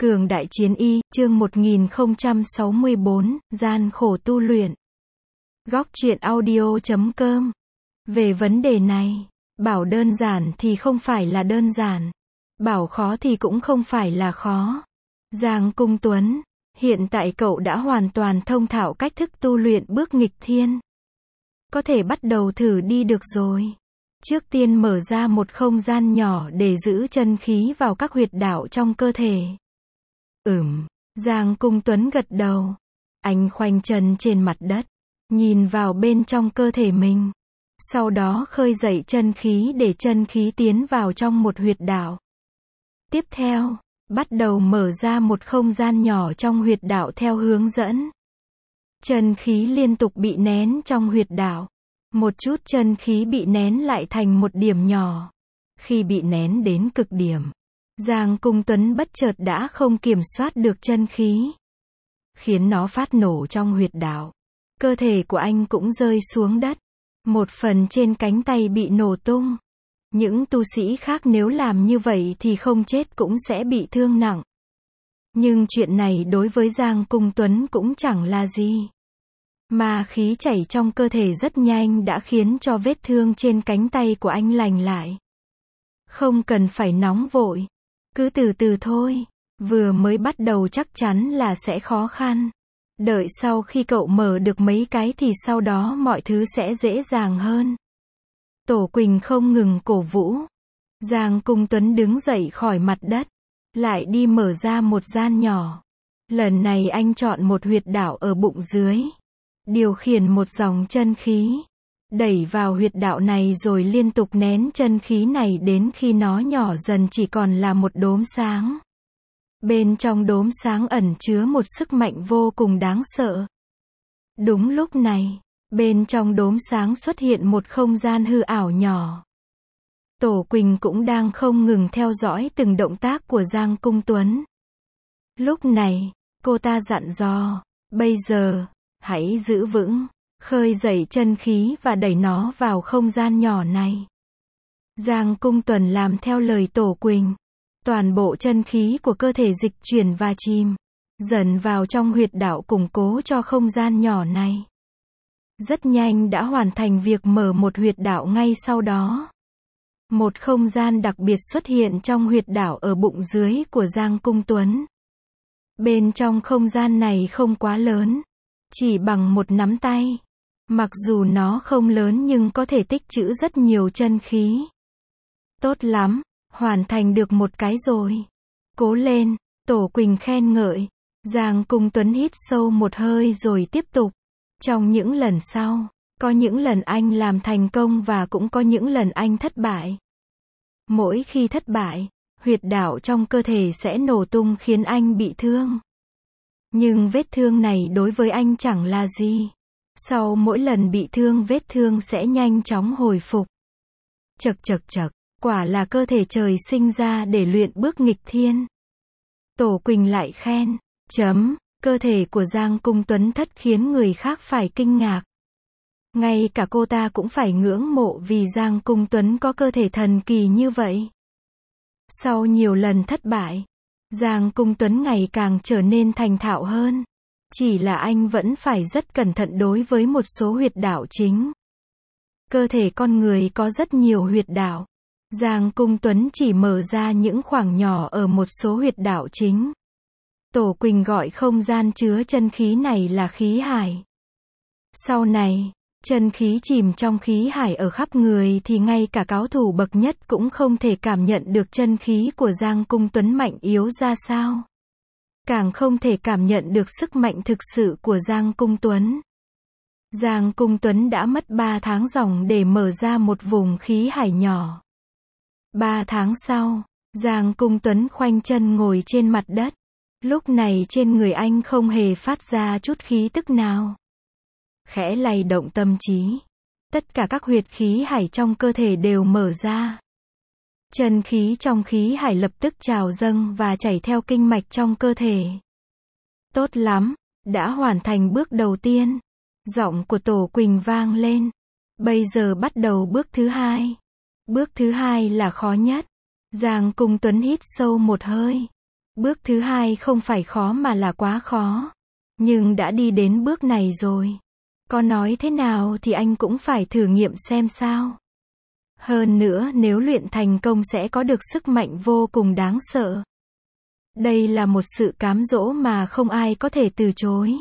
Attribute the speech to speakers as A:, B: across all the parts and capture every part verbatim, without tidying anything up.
A: Cường đại chiến y, chương một nghìn không trăm sáu mươi bốn, gian khổ tu luyện. Góc truyện audio chấm com. Về vấn đề này, bảo đơn giản thì không phải là đơn giản. Bảo khó thì cũng không phải là khó. Giang Cung Tuấn, hiện tại cậu đã hoàn toàn thông thạo cách thức tu luyện bước nghịch thiên. Có thể bắt đầu thử đi được rồi. Trước tiên mở ra một không gian nhỏ để giữ chân khí vào các huyệt đạo trong cơ thể. Ừm, Giang Cung Tuấn gật đầu. Anh khoanh chân trên mặt đất, nhìn vào bên trong cơ thể mình. Sau đó khơi dậy chân khí để chân khí tiến vào trong một huyệt đạo. Tiếp theo, bắt đầu mở ra một không gian nhỏ trong huyệt đạo theo hướng dẫn. Chân khí liên tục bị nén trong huyệt đạo. Một chút chân khí bị nén lại thành một điểm nhỏ. Khi bị nén đến cực điểm, Giang Cung Tuấn bất chợt đã không kiểm soát được chân khí, khiến nó phát nổ trong huyệt đạo. Cơ thể của anh cũng rơi xuống đất. Một phần trên cánh tay bị nổ tung. Những tu sĩ khác nếu làm như vậy thì không chết cũng sẽ bị thương nặng. Nhưng chuyện này đối với Giang Cung Tuấn cũng chẳng là gì. Ma khí chảy trong cơ thể rất nhanh đã khiến cho vết thương trên cánh tay của anh lành lại. Không cần phải nóng vội. Cứ từ từ thôi. Vừa mới bắt đầu chắc chắn là sẽ khó khăn. Đợi sau khi cậu mở được mấy cái thì sau đó mọi thứ sẽ dễ dàng hơn. Tổ Quỳnh không ngừng cổ vũ. Giang Cung Tuấn đứng dậy khỏi mặt đất. Lại đi mở ra một gian nhỏ. Lần này anh chọn một huyệt đạo ở bụng dưới. Điều khiển một dòng chân khí. Đẩy vào huyệt đạo này rồi liên tục nén chân khí này đến khi nó nhỏ dần chỉ còn là một đốm sáng. Bên trong đốm sáng ẩn chứa một sức mạnh vô cùng đáng sợ. Đúng lúc này, bên trong đốm sáng xuất hiện một không gian hư ảo nhỏ. Tổ Quỳnh cũng đang không ngừng theo dõi từng động tác của Giang Cung Tuấn. Lúc này, cô ta dặn dò, bây giờ, hãy giữ vững, khơi dậy chân khí và đẩy nó vào không gian nhỏ này. Giang Cung Tuấn làm theo lời Tổ Quỳnh. Toàn bộ chân khí của cơ thể dịch chuyển và chìm dần vào trong huyệt đạo củng cố cho không gian nhỏ này. Rất nhanh đã hoàn thành việc mở một huyệt đạo ngay sau đó. Một không gian đặc biệt xuất hiện trong huyệt đạo ở bụng dưới của Giang Cung Tuấn. Bên trong không gian này không quá lớn, chỉ bằng một nắm tay. Mặc dù nó không lớn nhưng có thể tích trữ rất nhiều chân khí. Tốt lắm, hoàn thành được một cái rồi. Cố lên, Tổ Quỳnh khen ngợi. Giang Cung Tuấn hít sâu một hơi rồi tiếp tục. Trong những lần sau, có những lần anh làm thành công và cũng có những lần anh thất bại. Mỗi khi thất bại, huyệt đạo trong cơ thể sẽ nổ tung khiến anh bị thương. Nhưng vết thương này đối với anh chẳng là gì. Sau mỗi lần bị thương vết thương sẽ nhanh chóng hồi phục. Chậc chậc chậc, quả là cơ thể trời sinh ra để luyện bước nghịch thiên. Tổ Quỳnh lại khen, chấm, cơ thể của Giang Cung Tuấn thất khiến người khác phải kinh ngạc. Ngay cả cô ta cũng phải ngưỡng mộ vì Giang Cung Tuấn có cơ thể thần kỳ như vậy. Sau nhiều lần thất bại, Giang Cung Tuấn ngày càng trở nên thành thạo hơn. Chỉ là anh vẫn phải rất cẩn thận đối với một số huyệt đạo chính. Cơ thể con người có rất nhiều huyệt đạo. Giang Cung Tuấn chỉ mở ra những khoảng nhỏ ở một số huyệt đạo chính. Tổ Quỳnh gọi không gian chứa chân khí này là khí hải. Sau này, chân khí chìm trong khí hải ở khắp người thì ngay cả cao thủ bậc nhất cũng không thể cảm nhận được chân khí của Giang Cung Tuấn mạnh yếu ra sao. Càng không thể cảm nhận được sức mạnh thực sự của Giang Cung Tuấn. Giang Cung Tuấn đã mất ba tháng ròng để mở ra một vùng khí hải nhỏ. Ba tháng sau, Giang Cung Tuấn khoanh chân ngồi trên mặt đất. Lúc này trên người anh không hề phát ra chút khí tức nào. Khẽ lay động tâm trí. Tất cả các huyệt khí hải trong cơ thể đều mở ra. Chân khí trong khí hải lập tức trào dâng và chảy theo kinh mạch trong cơ thể. Tốt lắm, đã hoàn thành bước đầu tiên. Giọng của Tổ Quỳnh vang lên. Bây giờ bắt đầu bước thứ hai. Bước thứ hai là khó nhất. Giang Cung Tuấn hít sâu một hơi. Bước thứ hai không phải khó mà là quá khó. Nhưng đã đi đến bước này rồi. Có nói thế nào thì anh cũng phải thử nghiệm xem sao. Hơn nữa nếu luyện thành công sẽ có được sức mạnh vô cùng đáng sợ. Đây là một sự cám dỗ mà không ai có thể từ chối.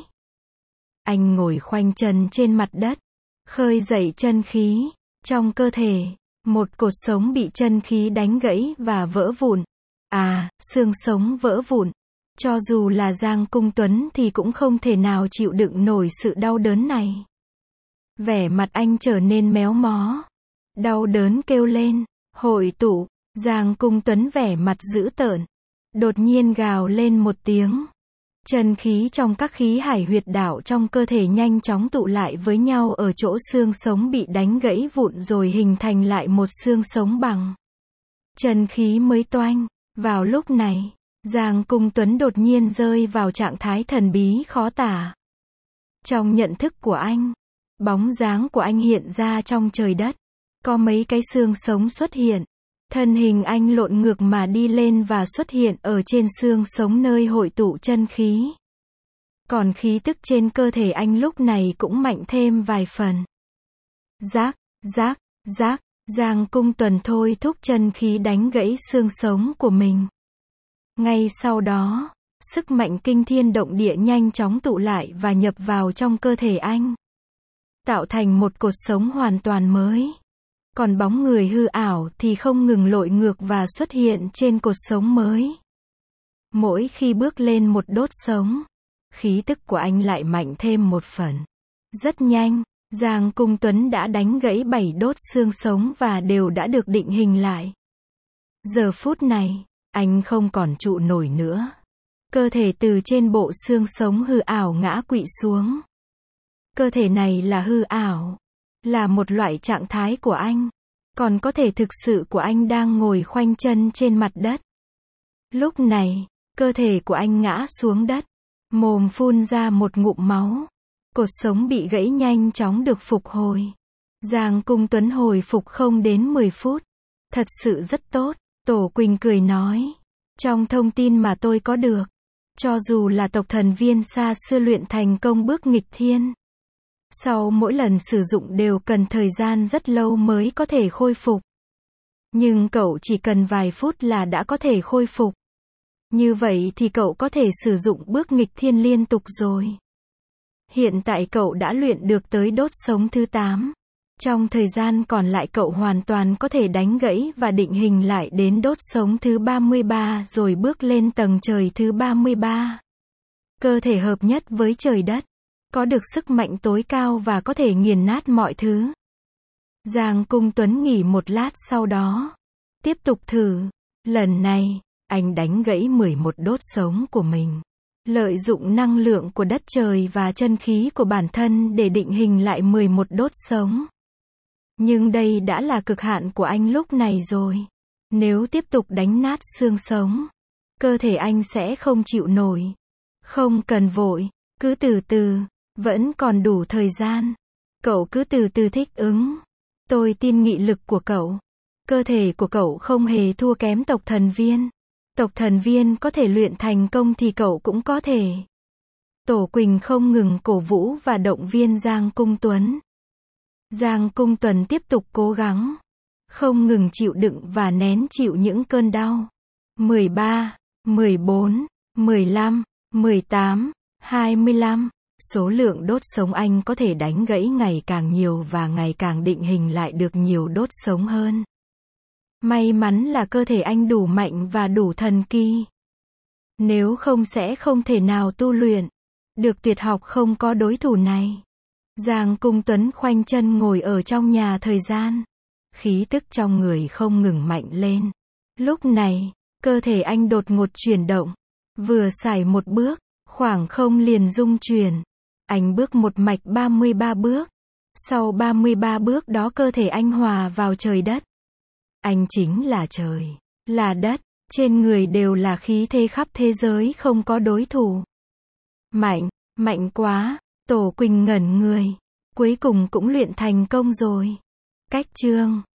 A: Anh ngồi khoanh chân trên mặt đất, khơi dậy chân khí trong cơ thể. Một cột sống bị chân khí đánh gãy và vỡ vụn. À, xương sống vỡ vụn. Cho dù là Giang Cung Tuấn thì cũng không thể nào chịu đựng nổi sự đau đớn này. Vẻ mặt anh trở nên méo mó. Đau đớn kêu lên. Hội tụ. Giang Cung Tuấn vẻ mặt dữ tợn. Đột nhiên gào lên một tiếng. Chân khí trong các khí hải huyệt đạo trong cơ thể nhanh chóng tụ lại với nhau ở chỗ xương sống bị đánh gãy vụn rồi hình thành lại một xương sống bằng. Chân khí mới toanh. Vào lúc này, Giang Cung Tuấn đột nhiên rơi vào trạng thái thần bí khó tả. Trong nhận thức của anh, bóng dáng của anh hiện ra trong trời đất. Có mấy cái xương sống xuất hiện. Thân hình anh lộn ngược mà đi lên và xuất hiện ở trên xương sống nơi hội tụ chân khí. Còn khí tức trên cơ thể anh lúc này cũng mạnh thêm vài phần. Rác, rác, rác, Giang Cung Tuấn thôi thúc chân khí đánh gãy xương sống của mình. Ngay sau đó, sức mạnh kinh thiên động địa nhanh chóng tụ lại và nhập vào trong cơ thể anh. Tạo thành một cột sống hoàn toàn mới. Còn bóng người hư ảo thì không ngừng lội ngược và xuất hiện trên cột sống mới. Mỗi khi bước lên một đốt sống, khí tức của anh lại mạnh thêm một phần. Rất nhanh, Giang Cung Tuấn đã đánh gãy bảy đốt xương sống và đều đã được định hình lại. Giờ phút này, anh không còn trụ nổi nữa. Cơ thể từ trên bộ xương sống hư ảo ngã quỵ xuống. Cơ thể này là hư ảo. Là một loại trạng thái của anh. Còn có thể thực sự của anh đang ngồi khoanh chân trên mặt đất. Lúc này, cơ thể của anh ngã xuống đất. Mồm phun ra một ngụm máu. Cột sống bị gãy nhanh chóng được phục hồi. Giang Cung Tuấn hồi phục không đến mười phút. Thật sự rất tốt, Tổ Quỳnh cười nói. Trong thông tin mà tôi có được, cho dù là tộc thần viên xa xưa luyện thành công bước nghịch thiên, sau mỗi lần sử dụng đều cần thời gian rất lâu mới có thể khôi phục. Nhưng cậu chỉ cần vài phút là đã có thể khôi phục. Như vậy thì cậu có thể sử dụng bước nghịch thiên liên tục rồi. Hiện tại cậu đã luyện được tới đốt sống thứ tám. Trong thời gian còn lại cậu hoàn toàn có thể đánh gãy và định hình lại đến đốt sống thứ ba mươi ba rồi bước lên tầng trời thứ ba mươi ba. Cơ thể hợp nhất với trời đất. Có được sức mạnh tối cao và có thể nghiền nát mọi thứ. Giang Cung Tuấn nghỉ một lát sau đó. Tiếp tục thử. Lần này, anh đánh gãy mười một đốt sống của mình. Lợi dụng năng lượng của đất trời và chân khí của bản thân để định hình lại mười một đốt sống. Nhưng đây đã là cực hạn của anh lúc này rồi. Nếu tiếp tục đánh nát xương sống, cơ thể anh sẽ không chịu nổi. Không cần vội, cứ từ từ, vẫn còn đủ thời gian. Cậu cứ từ từ thích ứng. Tôi tin nghị lực của cậu. Cơ thể của cậu không hề thua kém tộc thần viên. Tộc thần viên có thể luyện thành công thì cậu cũng có thể. Tổ Quỳnh không ngừng cổ vũ và động viên Giang Cung Tuấn. Giang Cung Tuấn tiếp tục cố gắng. Không ngừng chịu đựng và nén chịu những cơn đau. mười ba, mười bốn, mười lăm, mười tám, hai mươi lăm. Số lượng đốt sống anh có thể đánh gãy ngày càng nhiều và ngày càng định hình lại được nhiều đốt sống hơn. May mắn là cơ thể anh đủ mạnh và đủ thần kỳ. Nếu không sẽ không thể nào tu luyện được tuyệt học không có đối thủ này. Giang Cung Tuấn khoanh chân ngồi ở trong nhà thời gian. Khí tức trong người không ngừng mạnh lên. Lúc này, cơ thể anh đột ngột chuyển động. Vừa xài một bước, khoảng không liền rung chuyển. Anh bước một mạch ba mươi ba bước. Sau ba mươi ba bước đó cơ thể anh hòa vào trời đất. Anh chính là trời, là đất, trên người đều là khí thế khắp thế giới không có đối thủ. Mạnh, mạnh quá, Tổ Quỳnh ngẩn người. Cuối cùng cũng luyện thành công rồi. Cách chương